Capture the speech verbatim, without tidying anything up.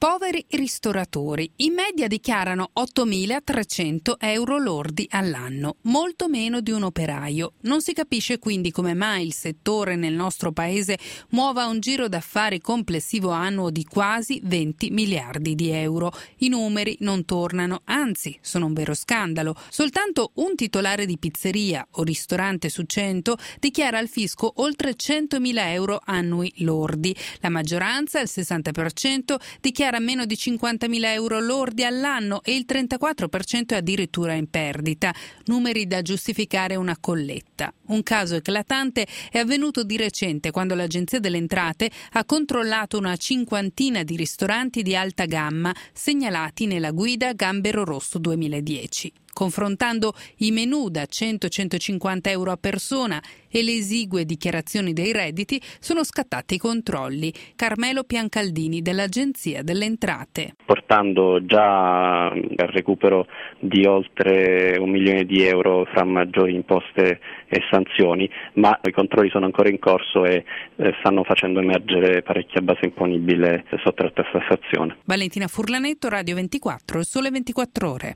Poveri ristoratori. In media dichiarano ottomilatrecento euro lordi all'anno, molto meno di un operaio. Non si capisce quindi come mai il settore nel nostro paese muova un giro d'affari complessivo annuo di quasi venti miliardi di euro. I numeri non tornano, anzi, sono un vero scandalo. Soltanto un titolare di pizzeria o ristorante su cento dichiara al fisco oltre centomila euro annui lordi. La maggioranza, il sessanta per cento, dichiara meno di cinquantamila euro lordi all'anno e il trentaquattro per cento è addirittura in perdita, numeri da giustificare una colletta. Un caso eclatante è avvenuto di recente quando l'Agenzia delle Entrate ha controllato una cinquantina di ristoranti di alta gamma segnalati nella guida Gambero Rosso duemiladieci. Confrontando i menù da cento centocinquanta euro a persona e le esigue dichiarazioni dei redditi, sono scattati i controlli. Carmelo Piancaldini dell'Agenzia delle Entrate. Portando già al recupero di oltre un milione di euro fra maggiori imposte e sanzioni, ma i controlli sono ancora in corso e eh, stanno facendo emergere parecchia base imponibile sottratta a tassazione. Valentina Furlanetto, Radio ventiquattro, Il Sole ventiquattro Ore.